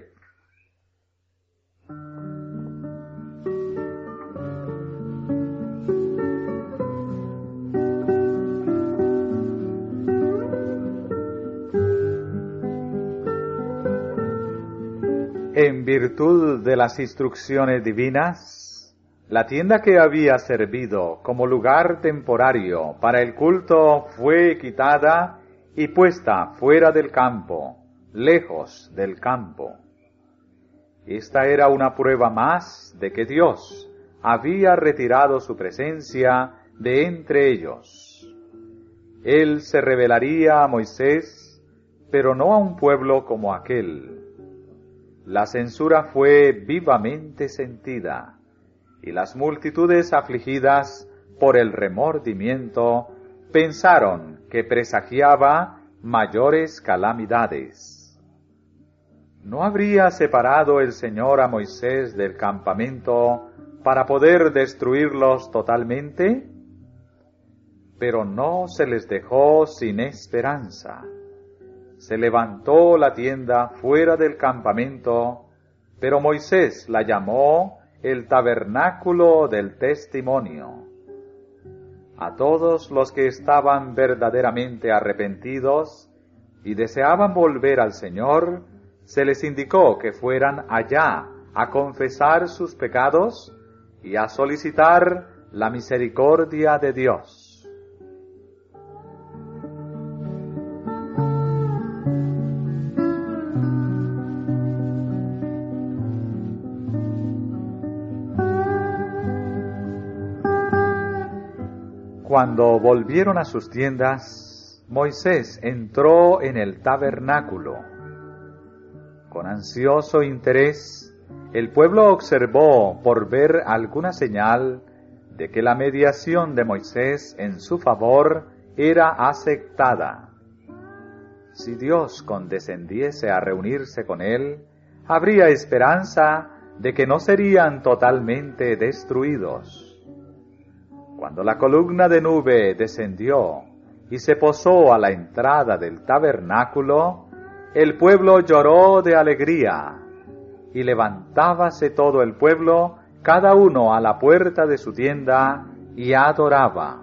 Speaker 1: En virtud de las instrucciones divinas, la tienda que había servido como lugar temporario para el culto fue quitada y puesta fuera del campo, lejos del campo. Esta era una prueba más de que Dios había retirado su presencia de entre ellos. Él se revelaría a Moisés, pero no a un pueblo como aquel. La censura fue vivamente sentida, y las multitudes afligidas por el remordimiento pensaron que presagiaba mayores calamidades. ¿No habría separado el Señor a Moisés del campamento para poder destruirlos totalmente? Pero no se les dejó sin esperanza. Se levantó la tienda fuera del campamento, pero Moisés la llamó el tabernáculo del testimonio. A todos los que estaban verdaderamente arrepentidos y deseaban volver al Señor, se les indicó que fueran allá a confesar sus pecados y a solicitar la misericordia de Dios. Cuando volvieron a sus tiendas, Moisés entró en el tabernáculo. Con ansioso interés, el pueblo observó por ver alguna señal de que la mediación de Moisés en su favor era aceptada. si Dios condescendiese a reunirse con él, habría esperanza de que no serían totalmente destruidos. Cuando la columna de nube descendió y se posó a la entrada del tabernáculo, el pueblo lloró de alegría, y levantábase todo el pueblo, cada uno a la puerta de su tienda, y adoraba.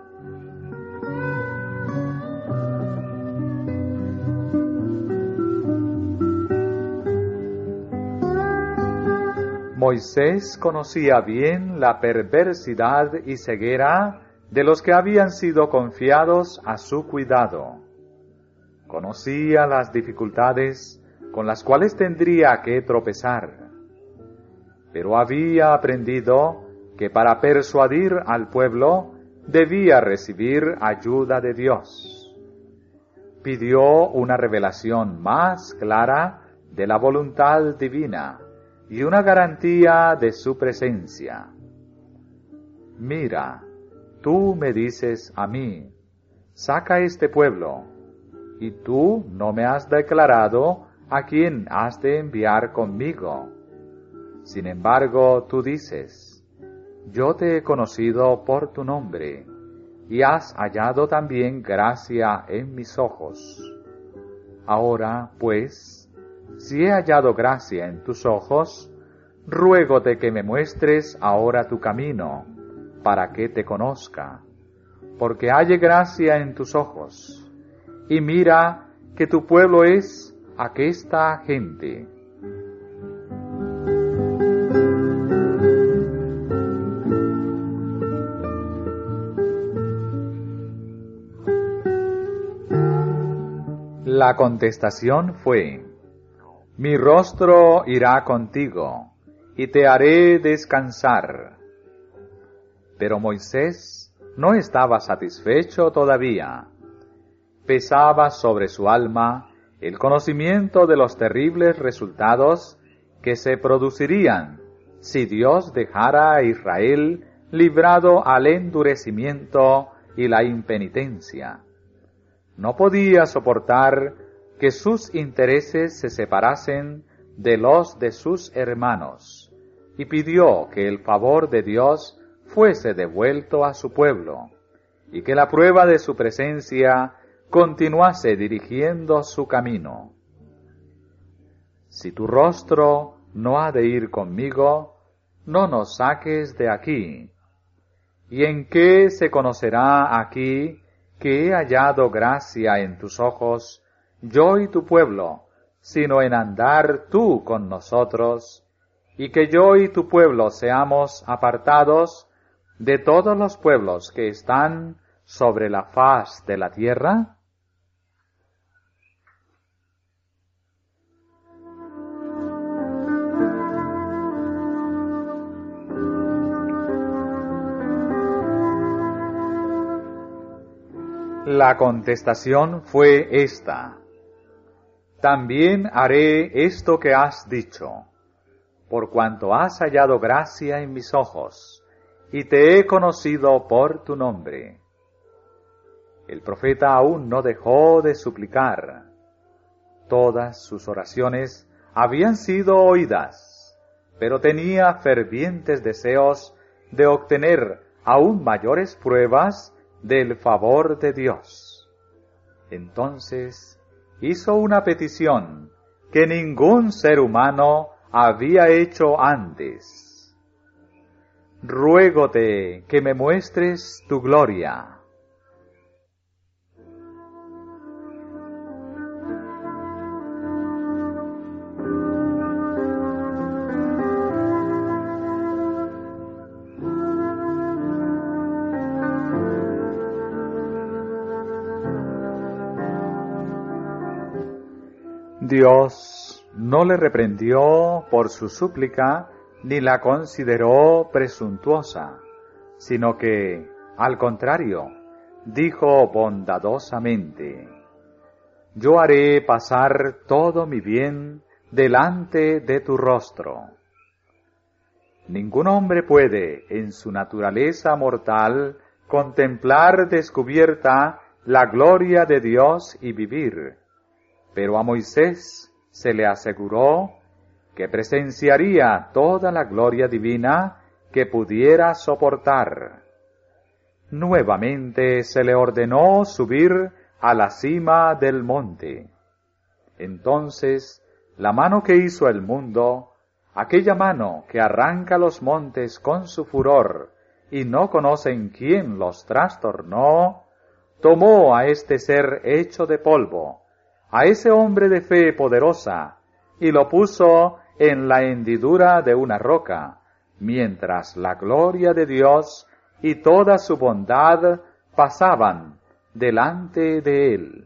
Speaker 1: Moisés conocía bien la perversidad y ceguera de los que habían sido confiados a su cuidado. Conocía las dificultades con las cuales tendría que tropezar, pero había aprendido que para persuadir al pueblo debía recibir ayuda de Dios. Pidió una revelación más clara de la voluntad divina y una garantía de su presencia. Mira, tú me dices a mí, saca este pueblo, y tú no me has declarado a quién has de enviar conmigo. Sin embargo, tú dices, yo te he conocido por tu nombre, y has hallado también gracia en mis ojos. Ahora, pues, si he hallado gracia en tus ojos, ruégote que me muestres ahora tu camino, para que te conozca, porque halle gracia en tus ojos, y mira que tu pueblo es aquesta gente. La contestación fue, mi rostro irá contigo, y te haré descansar. Pero Moisés no estaba satisfecho todavía. Pesaba sobre su alma el conocimiento de los terribles resultados que se producirían si Dios dejara a Israel librado al endurecimiento y la impenitencia. No podía soportar que sus intereses se separasen de los de sus hermanos, y pidió que el favor de Dios fuese devuelto a su pueblo, y que la prueba de su presencia continuase dirigiendo su camino. Si tu rostro no ha de ir conmigo, no nos saques de aquí. ¿Y en qué se conocerá aquí que he hallado gracia en tus ojos, yo y tu pueblo, sino en andar tú con nosotros, y que yo y tu pueblo seamos apartados de todos los pueblos que están sobre la faz de la tierra? La contestación fue esta: también haré esto que has dicho, por cuanto has hallado gracia en mis ojos, y te he conocido por tu nombre. El profeta aún no dejó de suplicar. Todas sus oraciones habían sido oídas, pero tenía fervientes deseos de obtener aún mayores pruebas del favor de Dios. Entonces hizo una petición que ningún ser humano había hecho antes. Ruégote que me muestres tu gloria. Dios no le reprendió por su súplica ni la consideró presuntuosa, sino que, al contrario, dijo bondadosamente: yo haré pasar todo mi bien delante de tu rostro. Ningún hombre puede, en su naturaleza mortal, contemplar descubierta la gloria de Dios y vivir, Pero a Moisés se le aseguró que presenciaría toda la gloria divina que pudiera soportar. Nuevamente se le ordenó subir a la cima del monte. Entonces, la mano que hizo el mundo, aquella mano que arranca los montes con su furor y no conocen quién los trastornó, tomó a este ser hecho de polvo, a ese hombre de fe poderosa, y lo puso en la hendidura de una roca, mientras la gloria de Dios y toda su bondad pasaban delante de él.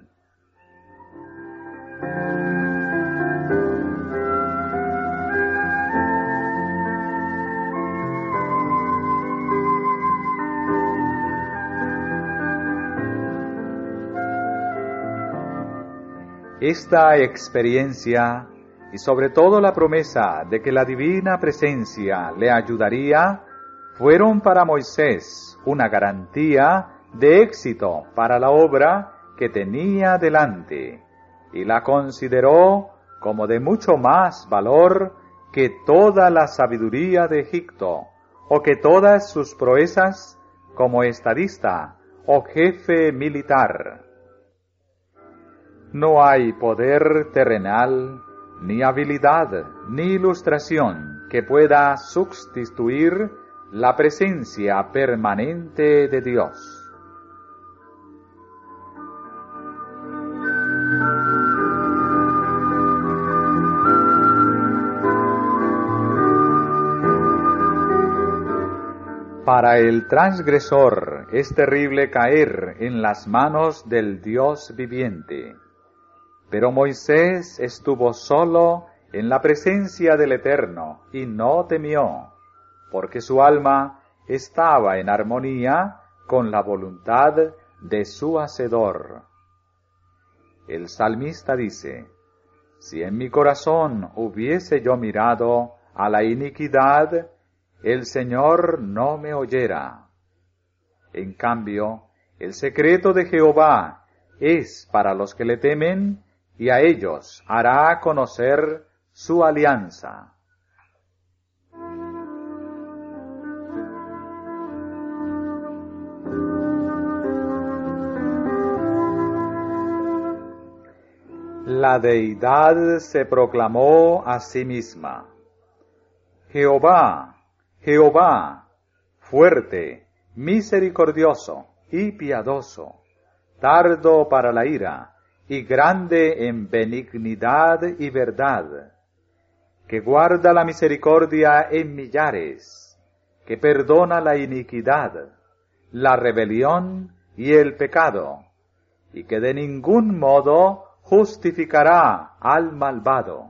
Speaker 1: Esta experiencia, y sobre todo la promesa de que la divina presencia le ayudaría, fueron para Moisés una garantía de éxito para la obra que tenía delante, y la consideró como de mucho más valor que toda la sabiduría de Egipto, o que todas sus proezas como estadista o jefe militar. No hay poder terrenal, ni habilidad, ni ilustración que pueda sustituir la presencia permanente de Dios. Para el transgresor es terrible caer en las manos del Dios viviente. Pero Moisés estuvo solo en la presencia del Eterno y no temió, porque su alma estaba en armonía con la voluntad de su Hacedor. El salmista dice: si en mi corazón hubiese yo mirado a la iniquidad, el Señor no me oyera. En cambio, el secreto de Jehová es para los que le temen, y a ellos hará conocer su alianza. La deidad se proclamó a sí misma: Jehová, Jehová, fuerte, misericordioso y piadoso, tardo para la ira, y grande en benignidad y verdad, que guarda la misericordia en millares, que perdona la iniquidad, la rebelión y el pecado, y que de ningún modo justificará al malvado.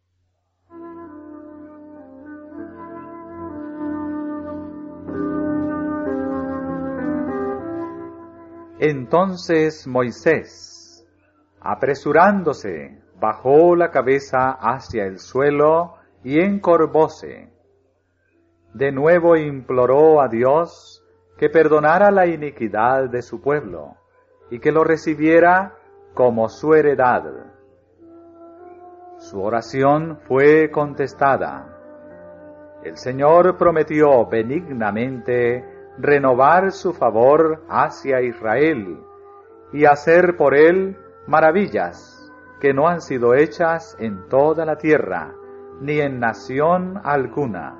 Speaker 1: Entonces Moisés, apresurándose, bajó la cabeza hacia el suelo y encorvóse. De nuevo imploró a Dios que perdonara la iniquidad de su pueblo y que lo recibiera como su heredad. Su oración fue contestada. El Señor prometió benignamente renovar su favor hacia Israel y hacer por él maravillas que no han sido hechas en toda la tierra, ni en nación alguna.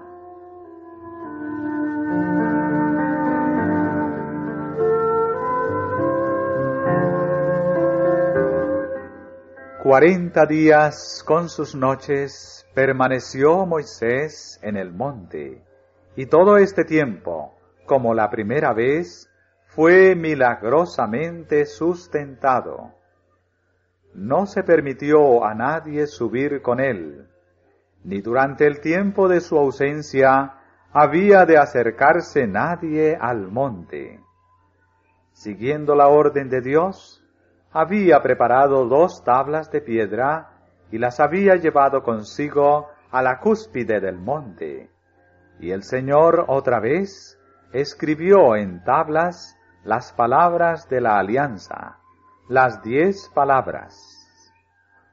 Speaker 1: Cuarenta días con sus noches permaneció Moisés en el monte, y todo este tiempo, como la primera vez, fue milagrosamente sustentado. No se permitió a nadie subir con él, ni durante el tiempo de su ausencia había de acercarse nadie al monte. Siguiendo la orden de Dios, había preparado 2 tablas de piedra y las había llevado consigo a la cúspide del monte. Y el Señor otra vez escribió en tablas las palabras de la alianza, las 10 palabras.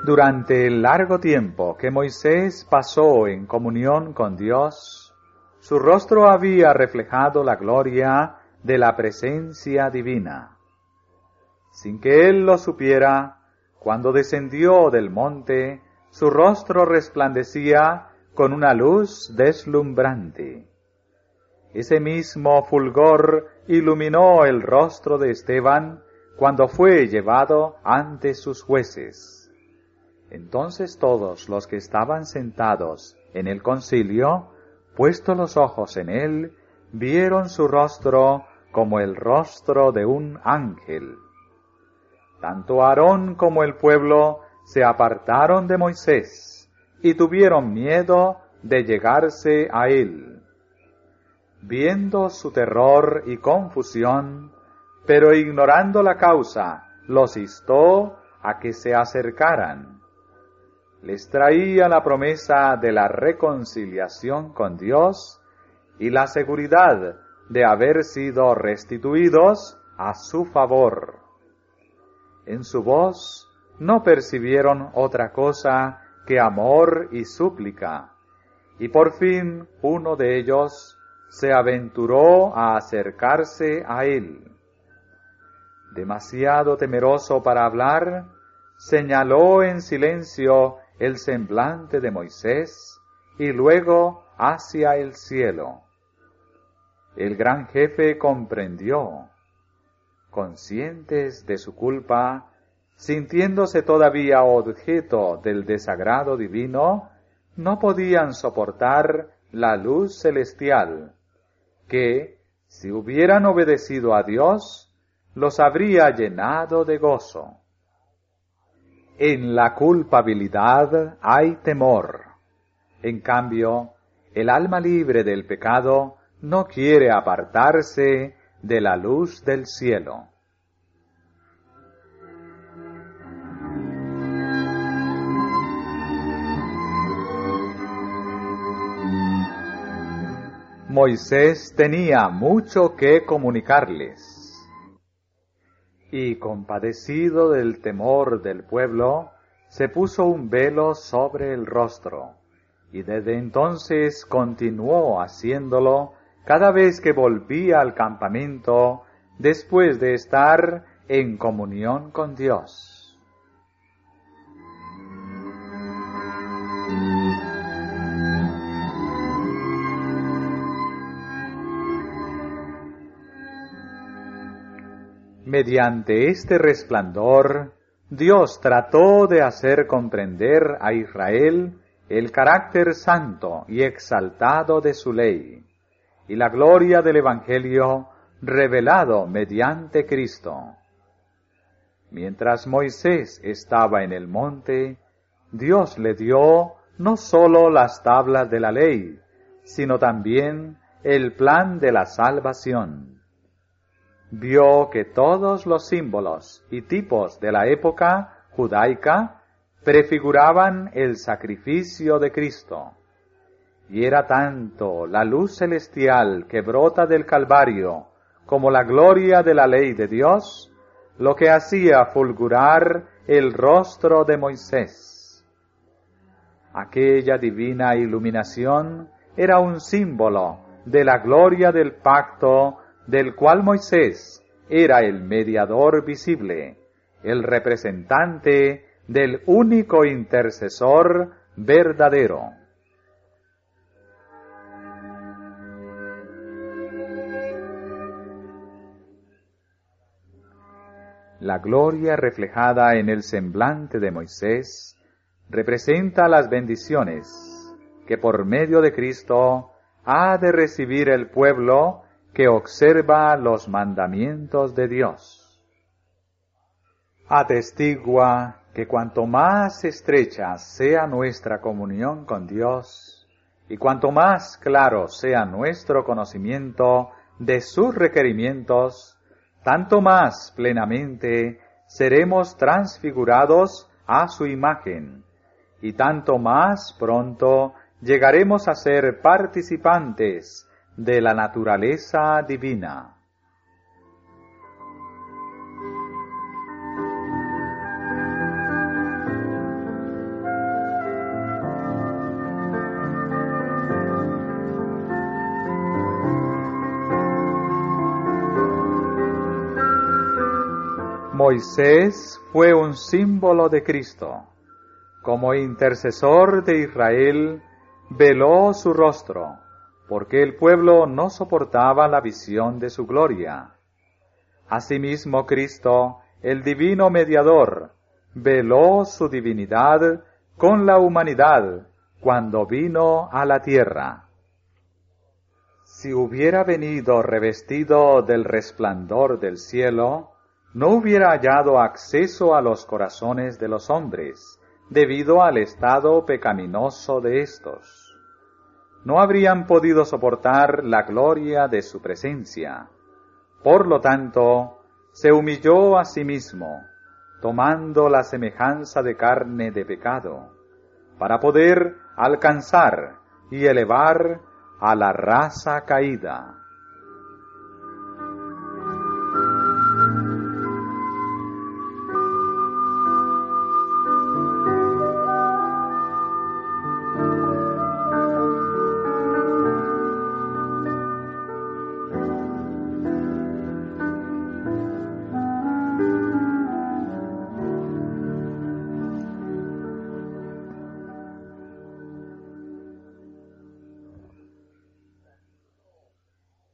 Speaker 1: Durante el largo tiempo que Moisés pasó en comunión con Dios, su rostro había reflejado la gloria de la presencia divina. Sin que él lo supiera, cuando descendió del monte, su rostro resplandecía con una luz deslumbrante. Ese mismo fulgor iluminó el rostro de Esteban cuando fue llevado ante sus jueces. Entonces todos los que estaban sentados en el concilio, puestos los ojos en él, vieron su rostro como el rostro de un ángel. Tanto Aarón como el pueblo se apartaron de Moisés y tuvieron miedo de llegarse a él. Viendo su terror y confusión, pero ignorando la causa, los instó a que se acercaran. Les traía la promesa de la reconciliación con Dios y la seguridad de haber sido restituidos a su favor. En su voz no percibieron otra cosa que amor y súplica, y por fin uno de ellos se aventuró a acercarse a él. Demasiado temeroso para hablar, señaló en silencio el semblante de Moisés y luego hacia el cielo. El gran jefe comprendió. Conscientes de su culpa, sintiéndose todavía objeto del desagrado divino, no podían soportar la luz celestial, que, si hubieran obedecido a Dios, los habría llenado de gozo. En la culpabilidad hay temor. En cambio, el alma libre del pecado no quiere apartarse de la luz del cielo. Moisés tenía mucho que comunicarles, y compadecido del temor del pueblo, se puso un velo sobre el rostro, y desde entonces continuó haciéndolo cada vez que volvía al campamento después de estar en comunión con Dios. Mediante este resplandor, Dios trató de hacer comprender a Israel el carácter santo y exaltado de su ley, y la gloria del Evangelio revelado mediante Cristo. Mientras Moisés estaba en el monte, Dios le dio no sólo las tablas de la ley, sino también el plan de la salvación. Vio que todos los símbolos y tipos de la época judaica prefiguraban el sacrificio de Cristo, y era tanto la luz celestial que brota del Calvario como la gloria de la ley de Dios lo que hacía fulgurar el rostro de Moisés. Aquella divina iluminación era un símbolo de la gloria del pacto del cual Moisés era el mediador visible, el representante del único intercesor verdadero. La gloria reflejada en el semblante de Moisés representa las bendiciones que por medio de Cristo ha de recibir el pueblo que observa los mandamientos de Dios. Atestigua que cuanto más estrecha sea nuestra comunión con Dios y cuanto más claro sea nuestro conocimiento de sus requerimientos, tanto más plenamente seremos transfigurados a su imagen, y tanto más pronto llegaremos a ser participantes de la naturaleza divina. Moisés fue un símbolo de Cristo. Como intercesor de Israel, veló su rostro, porque el pueblo no soportaba la visión de su gloria. Asimismo, Cristo, el divino mediador, veló su divinidad con la humanidad cuando vino a la tierra. Si hubiera venido revestido del resplandor del cielo, no hubiera hallado acceso a los corazones de los hombres, debido al estado pecaminoso de éstos. No habrían podido soportar la gloria de su presencia. Por lo tanto, se humilló a sí mismo, tomando la semejanza de carne de pecado, para poder alcanzar y elevar a la raza caída.